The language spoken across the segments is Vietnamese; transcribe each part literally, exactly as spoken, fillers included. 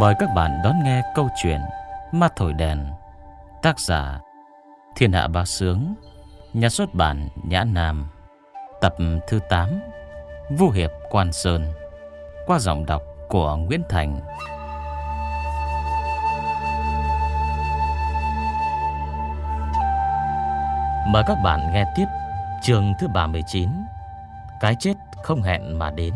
Mời các bạn đón nghe câu chuyện Ma Thổi Đèn. Tác giả Thiên Hạ Bá Sướng, nhà xuất bản Nhã Nam. Tập thứ tám, Vu Hiệp Quan Sơn, qua giọng đọc của Nguyễn Thành. Mời các bạn nghe tiếp chương thứ ba mươi chín, Cái chết không hẹn mà đến.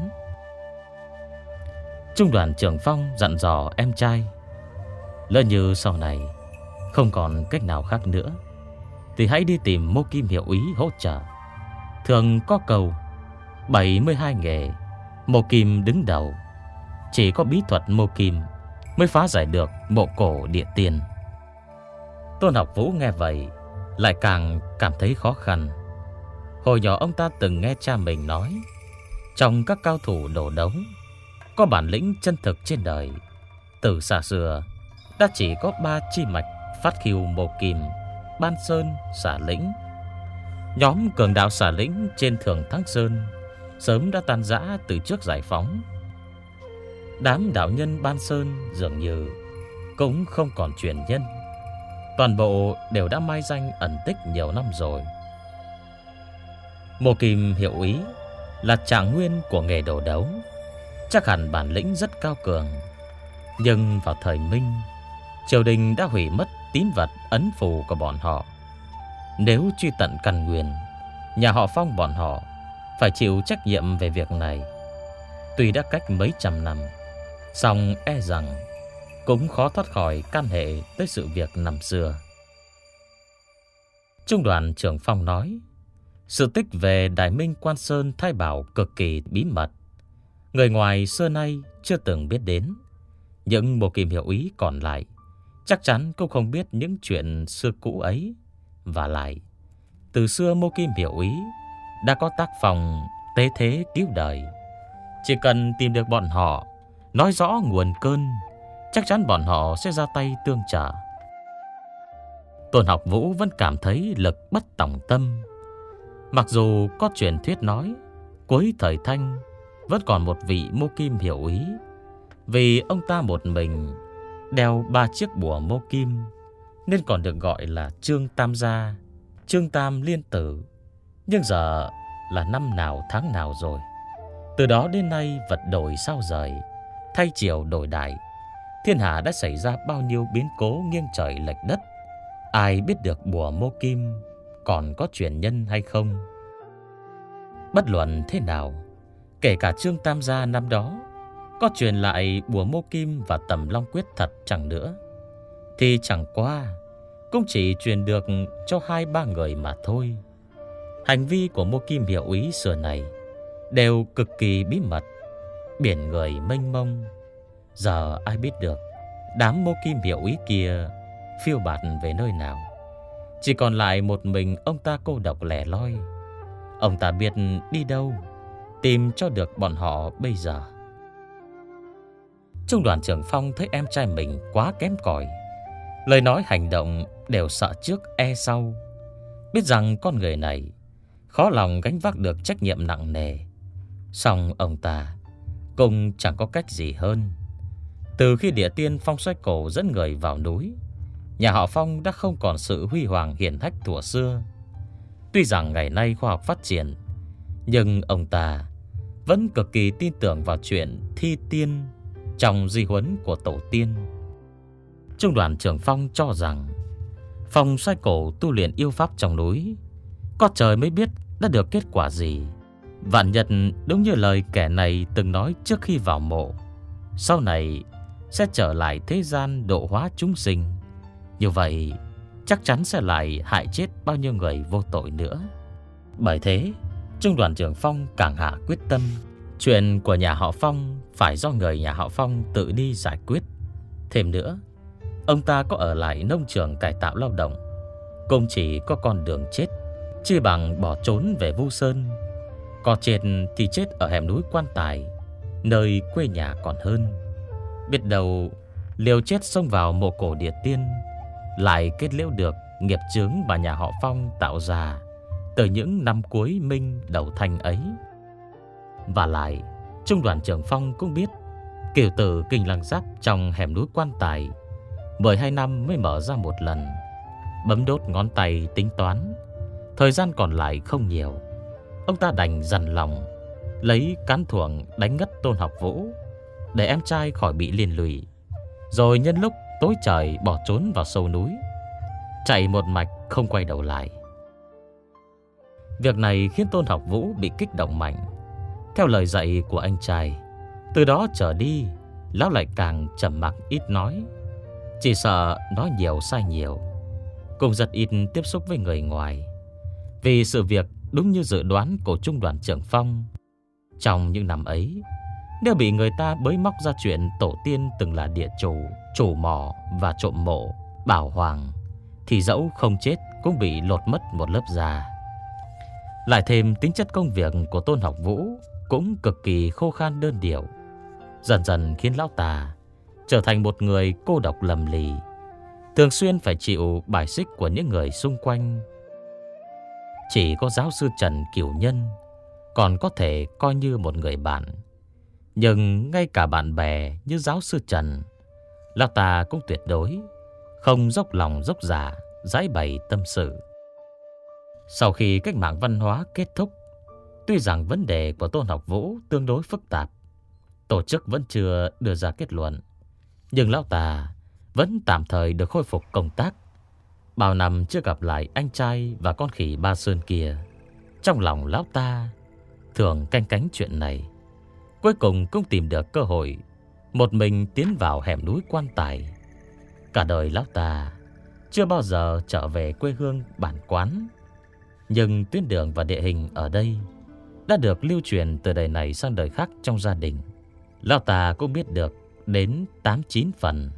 Trung đoàn trưởng Phong dặn dò em trai, lỡ như sau này không còn cách nào khác nữa thì hãy đi tìm Mô Kim hiệu úy hỗ trợ. Thường có câu bảy mươi hai nghề, Mô Kim đứng đầu. Chỉ có bí thuật Mô Kim mới phá giải được mộ cổ địa tiên. Tôn Học Vũ nghe vậy lại càng cảm thấy khó khăn. Hồi nhỏ ông ta từng nghe cha mình nói, trong các cao thủ đổ đấu có bản lĩnh chân thực trên đời, từ xa xưa đã chỉ có ba chi mạch phát khiêu Mô Kim, Ban Sơn, Xả Lĩnh. Nhóm cường đạo Xả Lĩnh trên Thường Thắng Sơn sớm đã tan rã từ trước giải phóng. Đám đạo nhân Ban Sơn dường như cũng không còn truyền nhân, toàn bộ đều đã mai danh ẩn tích nhiều năm rồi. Mô Kim hiệu úy là trạng nguyên của nghề đổ đấu, chắc hẳn bản lĩnh rất cao cường. Nhưng vào thời Minh, triều đình đã hủy mất tín vật ấn phù của bọn họ. Nếu truy tận căn nguyên, nhà họ Phong bọn họ phải chịu trách nhiệm về việc này. Tuy đã cách mấy trăm năm, song e rằng cũng khó thoát khỏi can hệ tới sự việc năm xưa. Trung đoàn trưởng Phong nói, sự tích về Đại Minh Quan Sơn Thái Bảo cực kỳ bí mật, người ngoài xưa nay chưa từng biết đến. Những Mô Kim hiệu úy còn lại chắc chắn cũng không biết những chuyện xưa cũ ấy. Và lại, từ xưa Mô Kim hiệu úy đã có tác phong tế thế cứu đời. Chỉ cần tìm được bọn họ, nói rõ nguồn cơn, chắc chắn bọn họ sẽ ra tay tương trợ. Tôn Học Vũ vẫn cảm thấy lực bất tòng tâm. Mặc dù có truyền thuyết nói cuối thời Thanh vẫn còn một vị Mô Kim hiệu úy, vì ông ta một mình đeo ba chiếc bùa Mô Kim nên còn được gọi là Trương Tam Gia, Trương Tam Liên Tử. Nhưng giờ là năm nào tháng nào rồi. Từ đó đến nay vật đổi sao rời, thay chiều đổi đại, thiên hạ đã xảy ra bao nhiêu biến cố nghiêng trời lệch đất. Ai biết được bùa Mô Kim còn có truyền nhân hay không? Bất luận thế nào, kể cả Trương Tam Gia năm đó có truyền lại bùa Mô Kim và Tầm Long Quyết thật chẳng nữa, thì chẳng qua cũng chỉ truyền được cho hai ba người mà thôi. Hành vi của Mô Kim hiệu úy xưa này đều cực kỳ bí mật, biển người mênh mông. Giờ ai biết được đám Mô Kim hiệu úy kia phiêu bạt về nơi nào? Chỉ còn lại một mình ông ta cô độc lẻ loi. Ông ta biết đi đâu tìm cho được bọn họ bây giờ. Trung đoàn trưởng Phong thấy em trai mình quá kém cỏi, lời nói hành động đều sợ trước e sau. Biết rằng con người này khó lòng gánh vác được trách nhiệm nặng nề, song ông ta cũng chẳng có cách gì hơn. Từ khi Địa Tiên Phong Xoay Cổ dẫn người vào núi, nhà họ Phong đã không còn sự huy hoàng hiển hách thuở xưa. Tuy rằng ngày nay khoa học phát triển, nhưng ông ta vẫn cực kỳ tin tưởng vào chuyện thi tiên trong di huấn của tổ tiên. Trung đoàn trưởng Phong cho rằng Phong Xoay Cổ tu luyện yêu pháp trong núi, có trời mới biết đã được kết quả gì. Vạn nhật đúng như lời kẻ này từng nói trước khi vào mộ, sau này sẽ trở lại thế gian độ hóa chúng sinh. Như vậy chắc chắn sẽ lại hại chết bao nhiêu người vô tội nữa. Bởi thế Trung đoàn trưởng Phong càng hạ quyết tâm, chuyện của nhà họ Phong phải do người nhà họ Phong tự đi giải quyết. Thêm nữa, ông ta có ở lại nông trường cải tạo lao động cũng chỉ có con đường chết, chi bằng bỏ trốn về Vu Sơn. Có chết thì chết ở hẻm núi Quan Tài, nơi quê nhà còn hơn. Biết đâu liều chết xông vào mộ cổ địa tiên, lại kết liễu được nghiệp chướng mà nhà họ Phong tạo ra từ những năm cuối Minh đầu Thanh ấy. Và lại Trung đoàn trưởng Phong cũng biết Kiều tử Kinh Lăng Giáp trong hẻm núi Quan Tài mười hai năm mới mở ra một lần. Bấm đốt ngón tay tính toán, thời gian còn lại không nhiều. Ông ta đành dằn lòng lấy cán thuồng đánh ngất Tôn Học Vũ, để em trai khỏi bị liên lụy, rồi nhân lúc tối trời bỏ trốn vào sâu núi, chạy một mạch không quay đầu lại. Việc này khiến Tôn Học Vũ bị kích động mạnh. Theo lời dạy của anh trai, từ đó trở đi, lão lại càng trầm mặc ít nói. Chỉ sợ nói nhiều sai nhiều, cũng rất ít tiếp xúc với người ngoài. Vì sự việc đúng như dự đoán của Trung đoàn trưởng Phong. Trong những năm ấy, nếu bị người ta bới móc ra chuyện tổ tiên từng là địa chủ, chủ mỏ và trộm mộ, bảo hoàng, thì dẫu không chết cũng bị lột mất một lớp da. Lại thêm tính chất công việc của Tôn Học Vũ cũng cực kỳ khô khan đơn điệu, dần dần khiến lão ta trở thành một người cô độc lầm lì, thường xuyên phải chịu bài xích của những người xung quanh. Chỉ có giáo sư Trần Cửu Nhân còn có thể coi như một người bạn. Nhưng ngay cả bạn bè như giáo sư Trần, lão ta cũng tuyệt đối không dốc lòng dốc dạ giải bày tâm sự. Sau khi cách mạng văn hóa kết thúc, tuy rằng vấn đề của Tôn Học Vũ tương đối phức tạp, tổ chức vẫn chưa đưa ra kết luận, nhưng lão ta vẫn tạm thời được khôi phục công tác. Bao năm chưa gặp lại anh trai và con khỉ Ba Sơn kia, trong lòng lão ta thường canh cánh chuyện này. Cuối cùng cũng tìm được cơ hội một mình tiến vào hẻm núi Quan Tài. Cả đời lão ta chưa bao giờ trở về quê hương bản quán, nhưng tuyến đường và địa hình ở đây đã được lưu truyền từ đời này sang đời khác trong gia đình. Lão ta cũng biết được đến tám chín phần.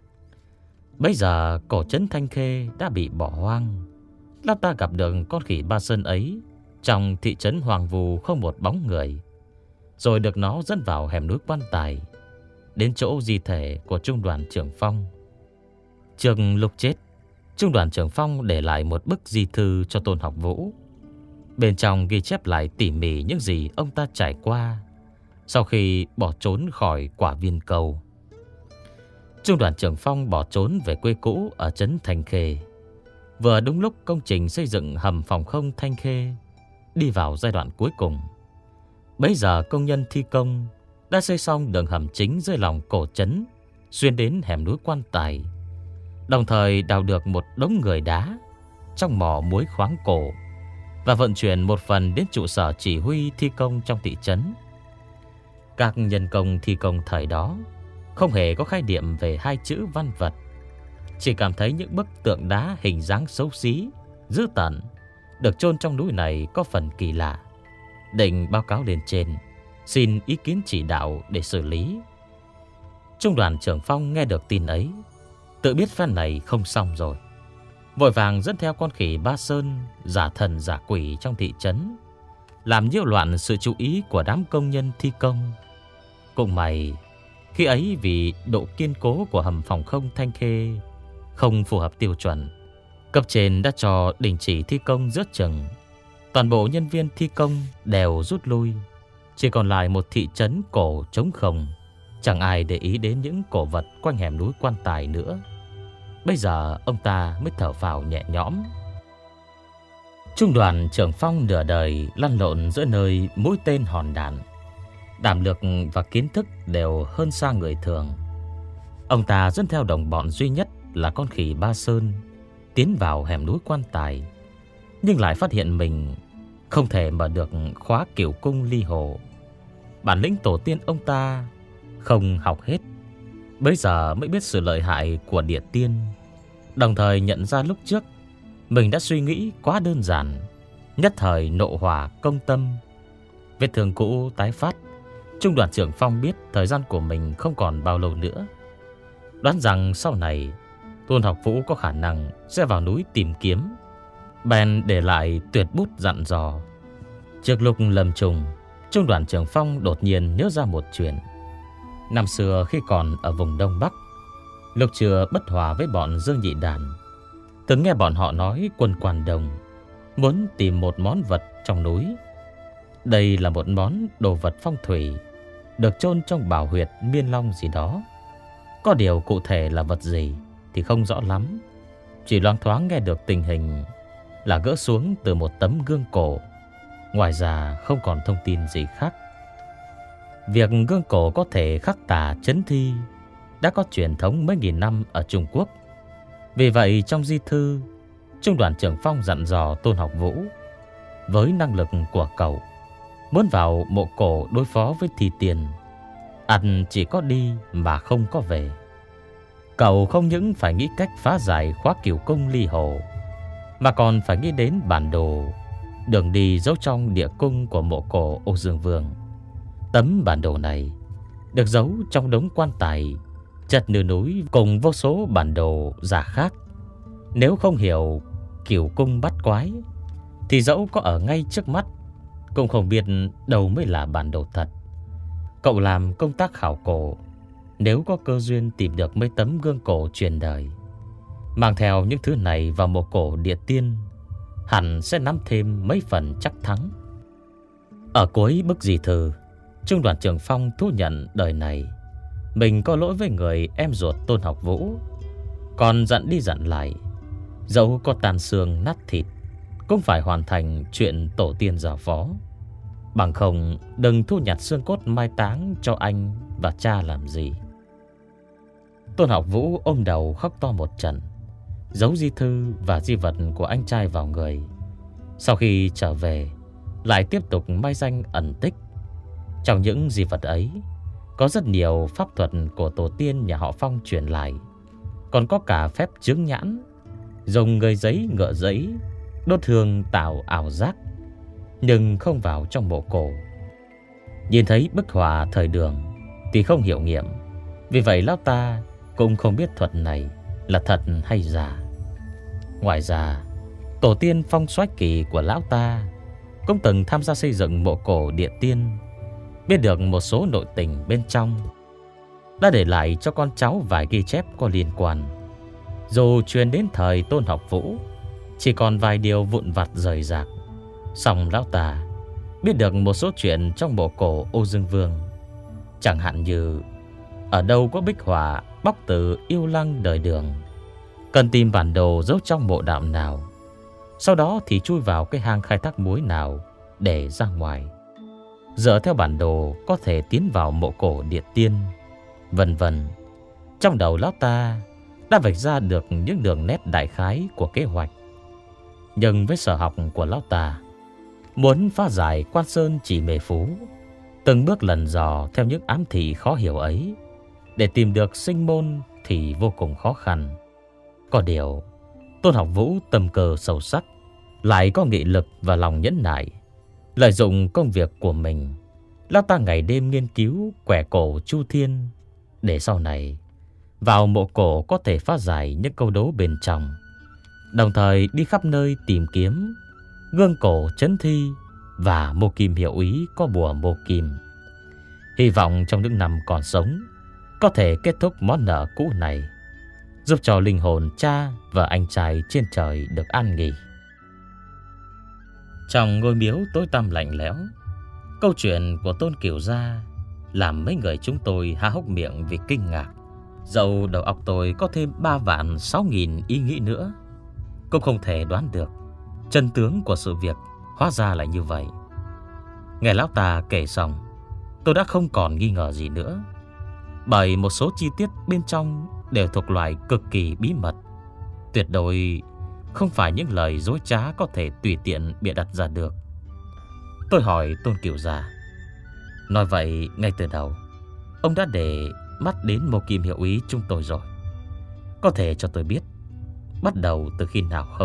Bây giờ cổ trấn Thanh Khê đã bị bỏ hoang. Lão ta gặp được con khỉ Ba Sơn ấy trong thị trấn hoang vu không một bóng người, rồi được nó dẫn vào hẻm núi Quan Tài, đến chỗ di thể của Trung đoàn trưởng Phong. Trước lúc chết, Trung đoàn trưởng Phong để lại một bức di thư cho Tôn Học Vũ. Bên trong ghi chép lại tỉ mỉ những gì ông ta trải qua sau khi bỏ trốn khỏi Quả Viên Cầu. Trung đoàn trưởng Phong bỏ trốn về quê cũ ở trấn Thanh Khê, vừa đúng lúc công trình xây dựng hầm phòng không Thanh Khê đi vào giai đoạn cuối cùng. Bấy giờ công nhân thi công đã xây xong đường hầm chính dưới lòng cổ trấn xuyên đến hẻm núi Quan Tài, đồng thời đào được một đống người đá trong mỏ muối khoáng cổ và vận chuyển một phần đến trụ sở chỉ huy thi công trong thị trấn. Các nhân công thi công thời đó không hề có khái niệm về hai chữ văn vật, chỉ cảm thấy những bức tượng đá hình dáng xấu xí, dữ tợn được chôn trong núi này có phần kỳ lạ, định báo cáo lên trên, xin ý kiến chỉ đạo để xử lý. Trung đoàn trưởng Phong nghe được tin ấy, tự biết phen này không xong rồi, vội vàng dẫn theo con khỉ Ba Sơn giả thần giả quỷ trong thị trấn, làm nhiễu loạn sự chú ý của đám công nhân thi công. Cũng may khi ấy vì độ kiên cố của hầm phòng không Thanh Khê không phù hợp tiêu chuẩn, cấp trên đã cho đình chỉ thi công giữa chừng. Toàn bộ nhân viên thi công đều rút lui, chỉ còn lại một thị trấn cổ trống không. Chẳng ai để ý đến những cổ vật quanh hẻm núi Quan Tài nữa. Bây giờ ông ta mới thở phào nhẹ nhõm. Trung đoàn trưởng Phong nửa đời lăn lộn giữa nơi mũi tên hòn đạn, đảm lược và kiến thức đều hơn xa người thường. Ông ta dẫn theo đồng bọn duy nhất là con khỉ Ba Sơn tiến vào hẻm núi Quan Tài, nhưng lại phát hiện mình không thể mở được khóa Cửu Cung Ly Hồ. Bản lĩnh tổ tiên ông ta không học hết, bây giờ mới biết sự lợi hại của địa tiên, đồng thời nhận ra lúc trước mình đã suy nghĩ quá đơn giản, nhất thời nộ hỏa công tâm. Vết thương cũ tái phát, Trung đoàn trưởng Phong biết thời gian của mình không còn bao lâu nữa. Đoán rằng sau này Tôn Học Vũ có khả năng sẽ vào núi tìm kiếm, bèn để lại tuyệt bút dặn dò. Trước lúc lâm trùng, Trung đoàn trưởng Phong đột nhiên nhớ ra một chuyện. Năm xưa khi còn ở vùng Đông Bắc, lúc chưa bất hòa với bọn Dương Nhị Đàn, từng nghe bọn họ nói quân Quan Đồng muốn tìm một món vật trong núi. Đây là một món đồ vật phong thủy, được chôn trong bảo huyệt Miên Long gì đó. Có điều cụ thể là vật gì thì không rõ lắm. Chỉ loáng thoáng nghe được tình hình là gỡ xuống từ một tấm gương cổ. Ngoài ra không còn thông tin gì khác. Việc gương cổ có thể khắc tả chấn thi đã có truyền thống mấy nghìn năm ở Trung Quốc. Vì vậy trong di thư, Trung đoàn trưởng Phong dặn dò Tôn Học Vũ, với năng lực của cậu, muốn vào mộ cổ đối phó với thi tiền, ăn chỉ có đi mà không có về. Cậu không những phải nghĩ cách phá giải khóa cửu cung ly hồ, mà còn phải nghĩ đến bản đồ đường đi giấu trong địa cung của mộ cổ Âu Dương Vương. Tấm bản đồ này được giấu trong đống quan tài chật nửa núi cùng vô số bản đồ giả khác. Nếu không hiểu cửu cung bắt quái thì dẫu có ở ngay trước mắt cũng không biết đâu mới là bản đồ thật. Cậu làm công tác khảo cổ, nếu có cơ duyên tìm được mấy tấm gương cổ truyền đời, mang theo những thứ này vào mộ cổ địa tiên, hẳn sẽ nắm thêm mấy phần chắc thắng. Ở cuối bức di thư, Trung đoàn trưởng Phong thú nhận đời này mình có lỗi với người em ruột Tôn Học Vũ, còn dặn đi dặn lại, dẫu có tàn xương nát thịt cũng phải hoàn thành chuyện tổ tiên giao phó. Bằng không đừng thu nhặt xương cốt mai táng cho anh và cha làm gì. Tôn Học Vũ ôm đầu khóc to một trận, giấu di thư và di vật của anh trai vào người. Sau khi trở về, lại tiếp tục mai danh ẩn tích. Trong những di vật ấy có rất nhiều pháp thuật của tổ tiên nhà họ Phong truyền lại, còn có cả phép chướng nhãn, dùng người giấy ngựa giấy đốt hương tạo ảo giác, nhưng không vào trong mộ cổ. Nhìn thấy bức họa thời Đường thì không hiệu nghiệm, vì vậy lão ta cũng không biết thuật này là thật hay giả. Ngoài ra, tổ tiên Phong Soái Kỳ của lão ta cũng từng tham gia xây dựng mộ cổ địa tiên, biết được một số nội tình bên trong, đã để lại cho con cháu vài ghi chép có liên quan. Dù truyền đến thời Tôn Học Vũ chỉ còn vài điều vụn vặt rời rạc, song lão ta biết được một số chuyện trong mộ cổ Âu Dương Vương. Chẳng hạn như ở đâu có bích họa bóc từ yêu lăng đời Đường, cần tìm bản đồ giấu trong mộ đạo nào, sau đó thì chui vào cái hang khai thác muối nào để ra ngoài. Dựa theo bản đồ có thể tiến vào mộ cổ địa tiên, vân vân. Trong đầu lão ta đã vạch ra được những đường nét đại khái của kế hoạch. Nhưng với sở học của lão ta, muốn phá giải Quan Sơn Chỉ Mề Phú, từng bước lần dò theo những ám thị khó hiểu ấy, để tìm được sinh môn thì vô cùng khó khăn. Có điều Tôn Học Vũ tâm cơ sâu sắc, lại có nghị lực và lòng nhẫn nại. Lợi dụng công việc của mình, lão ta ngày đêm nghiên cứu quẻ cổ Chu Thiên, để sau này vào mộ cổ có thể phá giải những câu đố bên trong, đồng thời đi khắp nơi tìm kiếm gương cổ chấn thi và mô kim hiệu ý có bùa mô kim. Hy vọng trong những năm còn sống có thể kết thúc món nợ cũ này, giúp cho linh hồn cha và anh trai trên trời được an nghỉ. Trong ngôi miếu tối tăm lạnh lẽo, câu chuyện của Tôn Cửu Gia làm mấy người chúng tôi há hốc miệng vì kinh ngạc. Dẫu đầu óc tôi có thêm ba vạn sáu nghìn ý nghĩ nữa, cũng không thể đoán được chân tướng của sự việc hóa ra lại như vậy. Nghe lão ta kể xong, tôi đã không còn nghi ngờ gì nữa, bởi một số chi tiết bên trong đều thuộc loại cực kỳ bí mật, tuyệt đối không phải những lời dối trá có thể tùy tiện bịa đặt ra được. Tôi hỏi Tôn Cửu Gia, nói vậy ngay từ đầu ông đã để mắt đến mô kim hiệu ý chúng tôi rồi, có thể cho tôi biết bắt đầu từ khi nào không?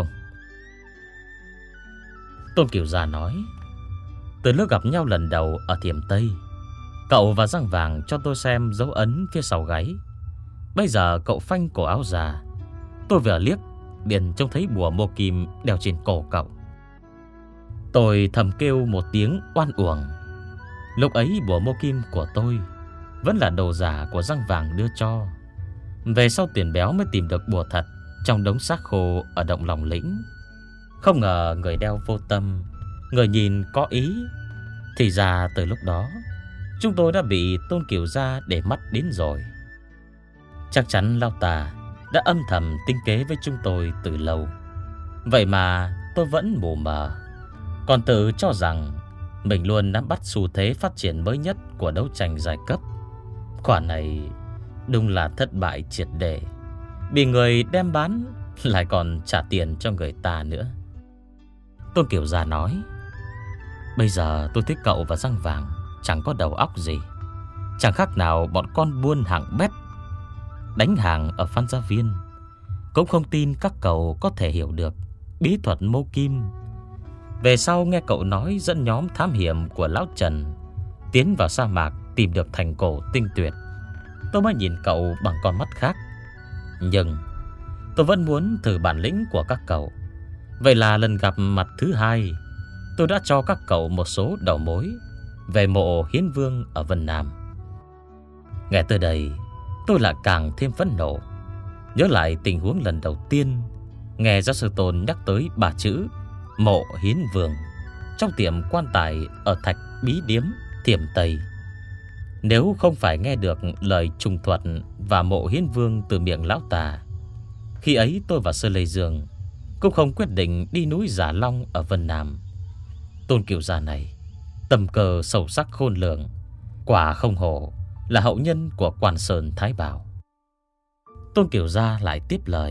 Tôn Cửu Gia nói, từ lúc gặp nhau lần đầu ở Thiểm Tây, cậu và Răng Vàng cho tôi xem dấu ấn phía sau gáy. Bây giờ cậu phanh cổ áo già, tôi vừa liếc liền trông thấy bùa mô kim đeo trên cổ cậu. Tôi thầm kêu một tiếng oan uổng. Lúc ấy bùa mô kim của tôi vẫn là đồ giả của Răng Vàng đưa cho. Về sau Tiền Béo mới tìm được bùa thật trong đống xác khô ở động Lòng Lĩnh. Không ngờ người đeo vô tâm, người nhìn có ý. Thì ra từ lúc đó chúng tôi đã bị Tôn Kiều Gia để mắt đến rồi. Chắc chắn lão ta đã âm thầm tính kế với chúng tôi từ lâu. Vậy mà tôi vẫn mù mờ, còn tự cho rằng mình luôn nắm bắt xu thế phát triển mới nhất của đấu tranh giai cấp. Quả này đúng là thất bại triệt để. Bị người đem bán lại còn trả tiền cho người ta nữa. Tôn Kiều Gia nói: bây giờ tôi thấy cậu và Răng Vàng chẳng có đầu óc gì. Chẳng khác nào bọn con buôn hạng bét đánh hàng ở Phan Gia Viên. Cũng không tin các cậu có thể hiểu được bí thuật mô kim. Về sau nghe cậu nói dẫn nhóm thám hiểm của Lão Trần tiến vào sa mạc tìm được thành cổ tinh tuyệt, tôi mới nhìn cậu bằng con mắt khác. Nhưng tôi vẫn muốn thử bản lĩnh của các cậu. Vậy là lần gặp mặt thứ hai, tôi đã cho các cậu một số đầu mối về mộ Hiến Vương ở Vân Nam. Nghe tới đây, tôi lại càng thêm phẫn nộ. Nhớ lại tình huống lần đầu tiên nghe giáo sư Tôn nhắc tới ba chữ mộ Hiến Vương trong tiệm quan tài ở Thạch Bí Điếm, Thiểm Tây. Nếu không phải nghe được lời trùng thuật và mộ Hiến Vương từ miệng lão tà, khi ấy tôi và Sơ Lê Dương cũng không quyết định đi núi Giả Long ở Vân Nam. Tôn Kiều Gia này tầm cờ sâu sắc khôn lường, quả không hổ là hậu nhân của Quan Sơn Thái Bảo. Tôn Kiều Gia lại tiếp lời: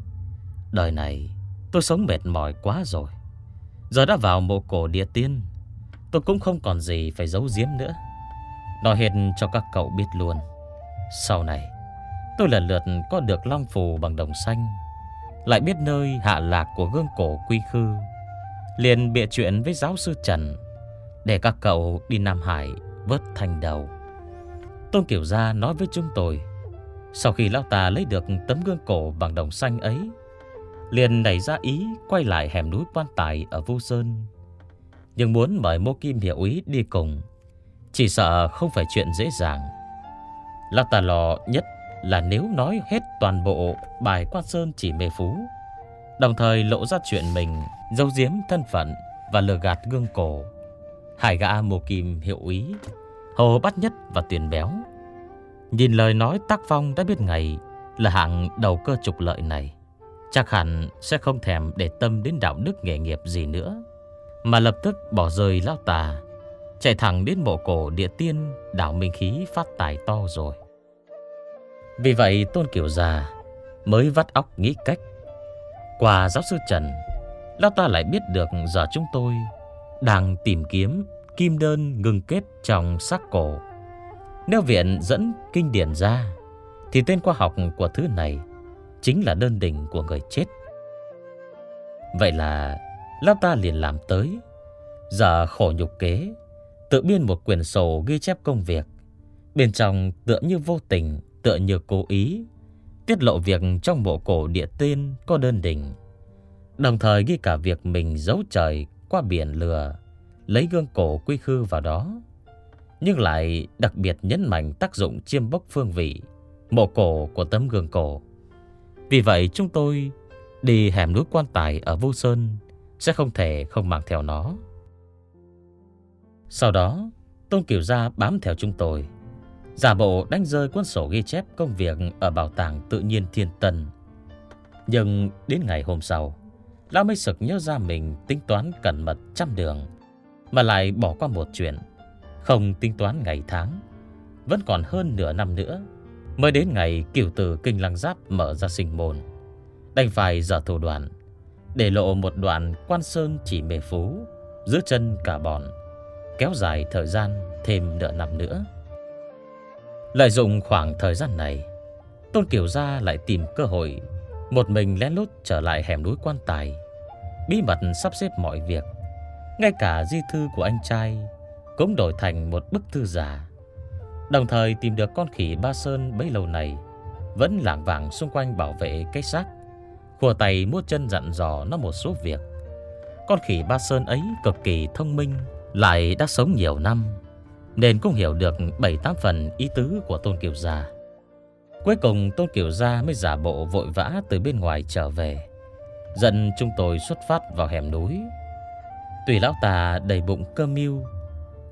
đời này tôi sống mệt mỏi quá rồi. Giờ đã vào mộ cổ địa tiên, tôi cũng không còn gì phải giấu giếm nữa. Nói hết cho các cậu biết luôn. Sau này tôi lần lượt có được long phù bằng đồng xanh, lại biết nơi hạ lạc của gương cổ Quy Khư, liền bịa chuyện với giáo sư Trần để các cậu đi Nam Hải vớt thanh đầu. Tôn Kiều Gia nói với chúng tôi, sau khi lão ta lấy được tấm gương cổ bằng đồng xanh ấy, liền nảy ra ý quay lại hẻm núi quan tài ở Vu Sơn. Nhưng muốn mời Mô Kim hiệu úy đi cùng, chỉ sợ không phải chuyện dễ dàng. Lão ta lo nhất là nếu nói hết toàn bộ bài Quan Sơn Chỉ Mê Phú, đồng thời lộ ra chuyện mình giấu giếm thân phận và lừa gạt gương cổ, hai gã Mô Kim hiệu úy Hồ Bát Nhất và Tuyền Béo, nhìn lời nói tác phong đã biết ngày là hạng đầu cơ trục lợi này, chắc hẳn sẽ không thèm để tâm đến đạo đức nghề nghiệp gì nữa, mà lập tức bỏ rơi lão tà, chạy thẳng đến mộ cổ địa tiên đảo Minh Khí phát tài to rồi. Vì vậy Tôn Kiều Gia mới vắt óc nghĩ cách. Qua giáo sư Trần, lão ta lại biết được giờ chúng tôi đang tìm kiếm kim đơn ngừng kết trong xác cổ. Nếu viện dẫn kinh điển ra, thì tên khoa học của thứ này chính là đơn đình của người chết. Vậy là lão ta liền làm tới. Giờ khổ nhục kế, tự biên một quyển sổ ghi chép công việc. Bên trong tựa như vô tình, tựa như cố ý tiết lộ việc trong mộ cổ địa tiên có đơn đình, đồng thời ghi cả việc mình giấu trời qua biển lừa lấy gương cổ Quy Khư vào đó, nhưng lại đặc biệt nhấn mạnh tác dụng chiêm bốc phương vị mộ cổ của tấm gương cổ. Vì vậy chúng tôi đi hẻm núi quan tài ở Vu Sơn sẽ không thể không mang theo nó. Sau đó Tôn Kiều Gia bám theo chúng tôi, giả bộ đánh rơi cuốn sổ ghi chép công việc ở Bảo tàng Tự nhiên Thiên Tân. Nhưng đến ngày hôm sau, lão mới sực nhớ ra mình tính toán cẩn mật trăm đường, mà lại bỏ qua một chuyện. Không tính toán ngày tháng, vẫn còn hơn nửa năm nữa mới đến ngày Cửu Tử Kinh Lăng Giáp mở ra sinh môn. Đành phải dở thủ đoạn để lộ một đoạn Quan Sơn Chỉ Mê Phú giữ chân cả bọn, kéo dài thời gian thêm nửa năm nữa. Lợi dụng khoảng thời gian này, Tôn Kiều Gia lại tìm cơ hội một mình lén lút trở lại hẻm núi quan tài, bí mật sắp xếp mọi việc. Ngay cả di thư của anh trai cũng đổi thành một bức thư giả, đồng thời tìm được con khỉ Ba Sơn bấy lâu này vẫn lảng vảng xung quanh bảo vệ cái xác, khua tay múa chân dặn dò nó một số việc. Con khỉ Ba Sơn ấy cực kỳ thông minh, lại đã sống nhiều năm, nên cũng hiểu được bảy tám phần ý tứ của Tôn Kiều Gia. Cuối cùng Tôn Kiều Gia mới giả bộ vội vã từ bên ngoài trở về, dẫn chúng tôi xuất phát vào hẻm núi. Tuy lão ta đầy bụng cơ mưu,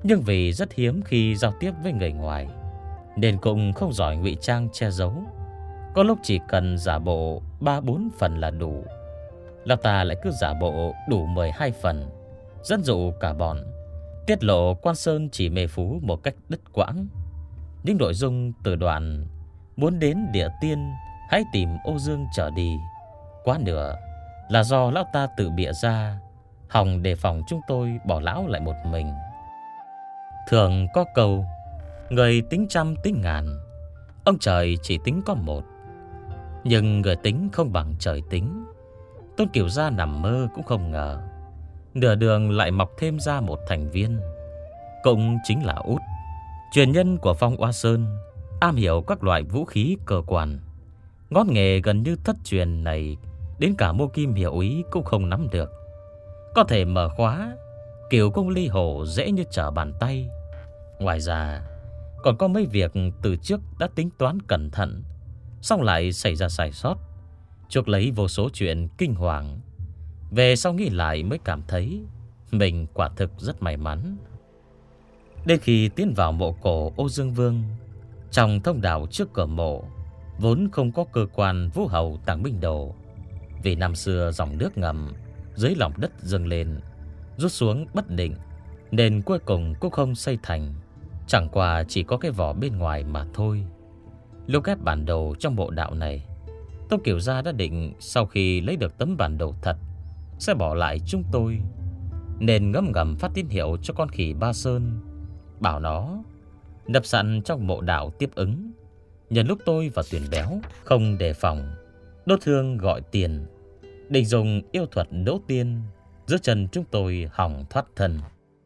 Nhưng vì rất hiếm khi giao tiếp với người ngoài, nên cũng không giỏi ngụy trang che giấu. Có lúc chỉ cần giả bộ ba bốn phần là đủ. Lão ta lại cứ giả bộ đủ mười hai phần, dẫn dụ cả bọn, tiết lộ Quan Sơn chỉ mê Phú một cách đứt quãng. Những nội dung từ đoạn muốn đến địa tiên hãy tìm Ô Dương trở đi, quá nửa là do lão ta tự bịa ra, hòng đề phòng chúng tôi bỏ lão lại một mình. Thường có câu người tính trăm tính ngàn, ông trời chỉ tính có một. Nhưng người tính không bằng trời tính. Tôn Kiều Gia nằm mơ cũng không ngờ, nửa đường lại mọc thêm ra một thành viên, cũng chính là Út, truyền nhân của Phong Oa Sơn, am hiểu các loại vũ khí cơ quan. Ngón nghề gần như thất truyền này, đến cả Mô Kim hiệu ý cũng không nắm được. Có thể mở khóa kiểu công ly hổ dễ như trở bàn tay. Ngoài ra còn có mấy việc từ trước đã tính toán cẩn thận, xong lại xảy ra sai sót, chuộc lấy vô số chuyện kinh hoàng. Về sau nghĩ lại mới cảm thấy mình quả thực rất may mắn. Đến khi tiến vào mộ cổ Ô Dương Vương, trong thông đạo trước cửa mộ vốn không có cơ quan vũ hầu tàng binh đồ. Vì năm xưa dòng nước ngầm dưới lòng đất dâng lên, rút xuống bất định, nên cuối cùng cũng không xây thành, chẳng qua chỉ có cái vỏ bên ngoài mà thôi. Lúc ghép bản đồ trong bộ đạo này, Tôn Kiều Gia đã định sau khi lấy được tấm bản đồ thật sẽ bỏ lại chúng tôi, nên ngấm ngầm phát tín hiệu cho con khỉ Ba Sơn, bảo nó đập sẵn trong mộ đạo tiếp ứng. Nhân lúc tôi và Tuyền Béo không đề phòng, đốt thương gọi tiền, định dùng yêu thuật đỗ tiên giữ chân chúng tôi hòng thoát thân.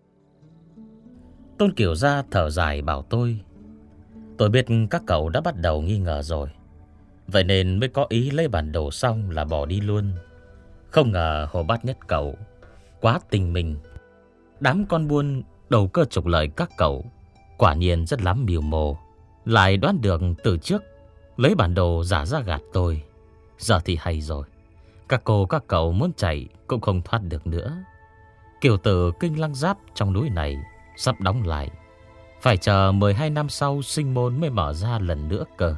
Tôn Kiều Gia thở dài bảo tôi, tôi biết các cậu đã bắt đầu nghi ngờ rồi, vậy nên mới có ý lấy bản đồ xong là bỏ đi luôn. Không ngờ Hồ Bát Nhất cậu quá tình mình. Đám con buôn đầu cơ trục lợi các cậu quả nhiên rất lắm mưu mô, lại đoán được từ trước, lấy bản đồ giả ra gạt tôi. Giờ thì hay rồi, các cô các cậu muốn chạy cũng không thoát được nữa. Kiều tử Kinh Lăng Giáp trong núi này sắp đóng lại, phải chờ mười hai năm sau sinh môn mới mở ra lần nữa cơ.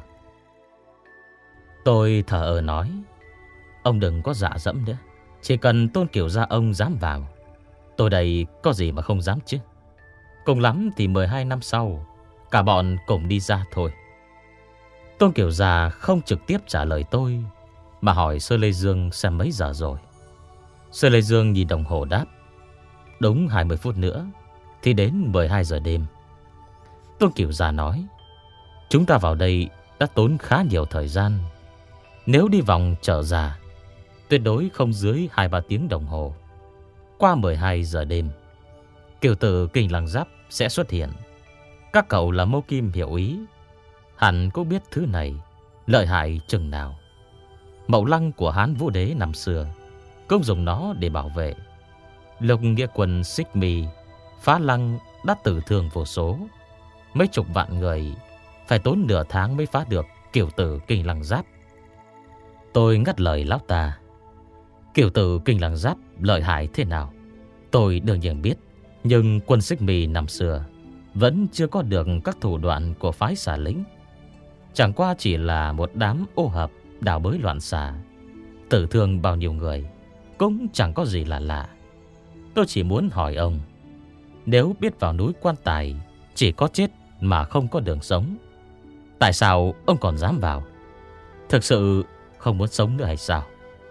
Tôi thở ơ nói, ông đừng có dạ dẫm nữa. Chỉ cần Tôn Kiều Gia ông dám vào, tôi đây có gì mà không dám chứ. Cùng lắm thì mười hai năm sau cả bọn cùng đi ra thôi. Tôn Kiều Gia không trực tiếp trả lời tôi, mà hỏi Sơ Lê Dương xem mấy giờ rồi. Sơ Lê Dương nhìn đồng hồ đáp, đúng hai mươi phút nữa thì đến mười hai giờ đêm. Tôn Kiều Gia nói, chúng ta vào đây đã tốn khá nhiều thời gian. Nếu đi vòng trở ra, tuyệt đối không dưới hai ba tiếng đồng hồ. Qua mười hai giờ đêm, Kiều tử Kinh Lăng Giáp sẽ xuất hiện. Các cậu là Mâu Kim hiểu ý, hẳn cũng biết thứ này lợi hại chừng nào. Mậu lăng của Hán Vũ Đế năm xưa cũng dùng nó để bảo vệ. Lục nghĩa quân Xích Mì phá lăng đã tử thương vô số, mấy chục vạn người phải tốn nửa tháng mới phá được Kiều tử Kinh Lăng Giáp. Tôi ngắt lời lão ta, Kiều tử Kinh Lăng Giáp lợi hại thế nào tôi đương nhiên biết, nhưng quân Xích Mì năm xưa vẫn chưa có được các thủ đoạn của phái xà lính. Chẳng qua chỉ là một đám ô hợp đào bới loạn xà, tử thương bao nhiêu người cũng chẳng có gì là lạ. Tôi chỉ muốn hỏi ông, nếu biết vào núi Quan Tài chỉ có chết mà không có đường sống, tại sao ông còn dám vào? Thực sự không muốn sống nữa hay sao?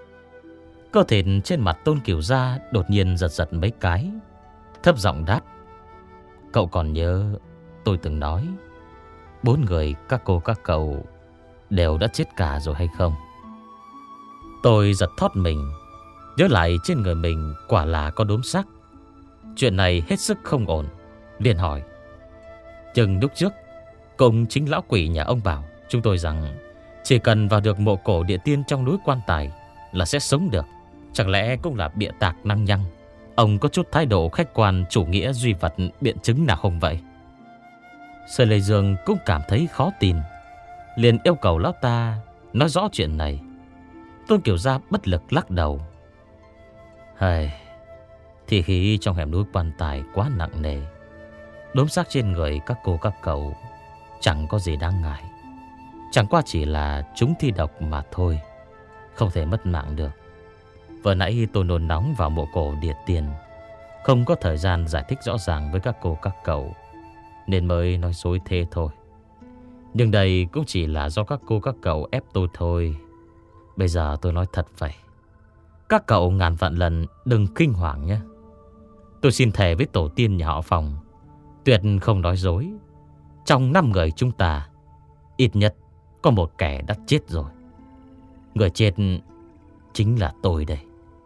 Cơ thể trên mặt Tôn Kiều Gia đột nhiên giật giật mấy cái, thấp giọng đáp, cậu còn nhớ tôi từng nói bốn người các cô các cậu đều đã chết cả rồi hay không? Tôi giật thót mình, nhớ lại trên người mình quả là có đốm sắc. Chuyện này hết sức không ổn, liền hỏi, chừng lúc trước cùng chính lão quỷ nhà ông bảo chúng tôi rằng chỉ cần vào được mộ cổ địa tiên trong núi Quan Tài là sẽ sống được. Chẳng lẽ cũng là bịa tạc năng nhăng? Ông có chút thái độ khách quan chủ nghĩa duy vật biện chứng nào không vậy? Sơ Lê Dương cũng cảm thấy khó tin, liền yêu cầu lão ta nói rõ chuyện này. Tôn Kiều Gia bất lực lắc đầu, hây, thì khí trong hẻm núi Quan Tài quá nặng nề, đốm xác trên người các cô các cậu chẳng có gì đáng ngại. Chẳng qua chỉ là chúng thi độc mà thôi, không thể mất mạng được. Vừa nãy tôi nôn nóng vào mộ cổ địa tiền, không có thời gian giải thích rõ ràng với các cô các cậu, nên mới nói dối thế thôi. Nhưng đây cũng chỉ là do các cô các cậu ép tôi thôi. Bây giờ tôi nói thật vậy, các cậu ngàn vạn lần đừng kinh hoàng nhé. Tôi xin thề với tổ tiên nhà họ Phòng, tuyệt không nói dối. Trong năm người chúng ta, ít nhất có một kẻ đã chết rồi. Người chết chính là tôi đây.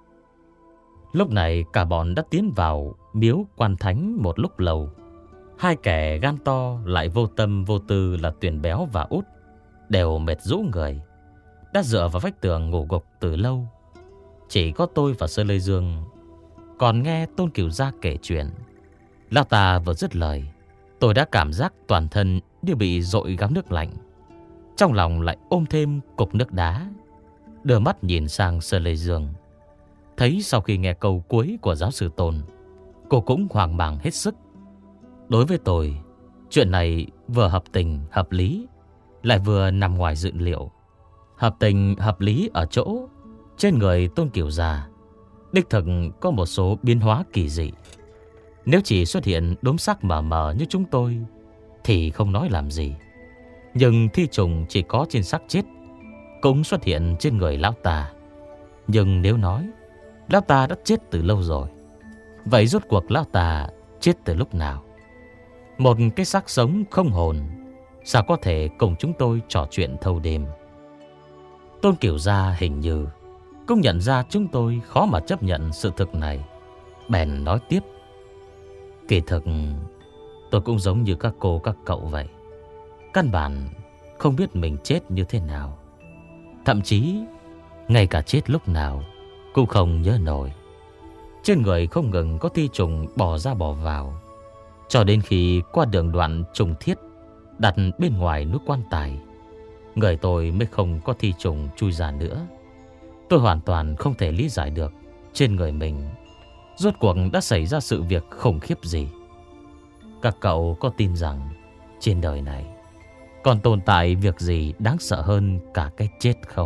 Lúc này cả bọn đã tiến vào miếu Quan Thánh một lúc lâu. Hai kẻ gan to lại vô tâm vô tư là Tuyền Béo và Út đều mệt rũ người, đã dựa vào vách tường ngủ gục từ lâu. Chỉ có tôi và Sơ Lê Dương còn nghe Tôn Cửu Gia kể chuyện. Lão ta vừa dứt lời, tôi đã cảm giác toàn thân như bị dội gáo nước lạnh. Trong lòng lại ôm thêm cục nước đá. Đưa mắt nhìn sang Sơ Lê Dương, thấy sau khi nghe câu cuối của giáo sư Tôn, cô cũng hoang mang hết sức. Đối với tôi, chuyện này vừa hợp tình hợp lý, lại vừa nằm ngoài dự liệu. Hợp tình hợp lý ở chỗ trên người Tôn Cửu Gia đích thực có một số biến hóa kỳ dị. Nếu chỉ xuất hiện đốm sắc mờ mờ như chúng tôi thì không nói làm gì. Nhưng thi trùng chỉ có trên xác chết cũng xuất hiện trên người lão ta. Nhưng nếu nói lão ta đã chết từ lâu rồi, vậy rốt cuộc lão ta chết từ lúc nào? Một cái xác sống không hồn sao có thể cùng chúng tôi trò chuyện thâu đêm? Tôn Cửu Gia hình như cũng nhận ra chúng tôi khó mà chấp nhận sự thực này, bèn nói tiếp: kỳ thực tôi cũng giống như các cô các cậu vậy, căn bản không biết mình chết như thế nào. Thậm chí ngay cả chết lúc nào cũng không nhớ nổi. Trên người không ngừng có thi trùng bò ra bò vào, cho đến khi qua đường đoạn trùng thiết đặt bên ngoài núi quan tài, người tôi mới không có thi trùng chui ra nữa. Tôi hoàn toàn không thể lý giải được trên người mình rốt cuộc đã xảy ra sự việc khủng khiếp gì. Các cậu có tin rằng trên đời này còn tồn tại việc gì đáng sợ hơn cả cái chết không?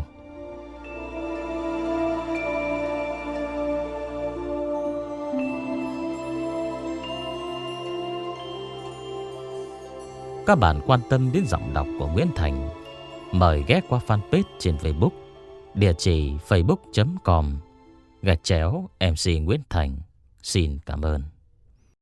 Các bạn quan tâm đến giọng đọc của Nguyễn Thành, mời ghé qua fanpage trên Facebook, địa chỉ facebook chấm com gạch chéo em xê Nguyễn Thành. Xin cảm ơn.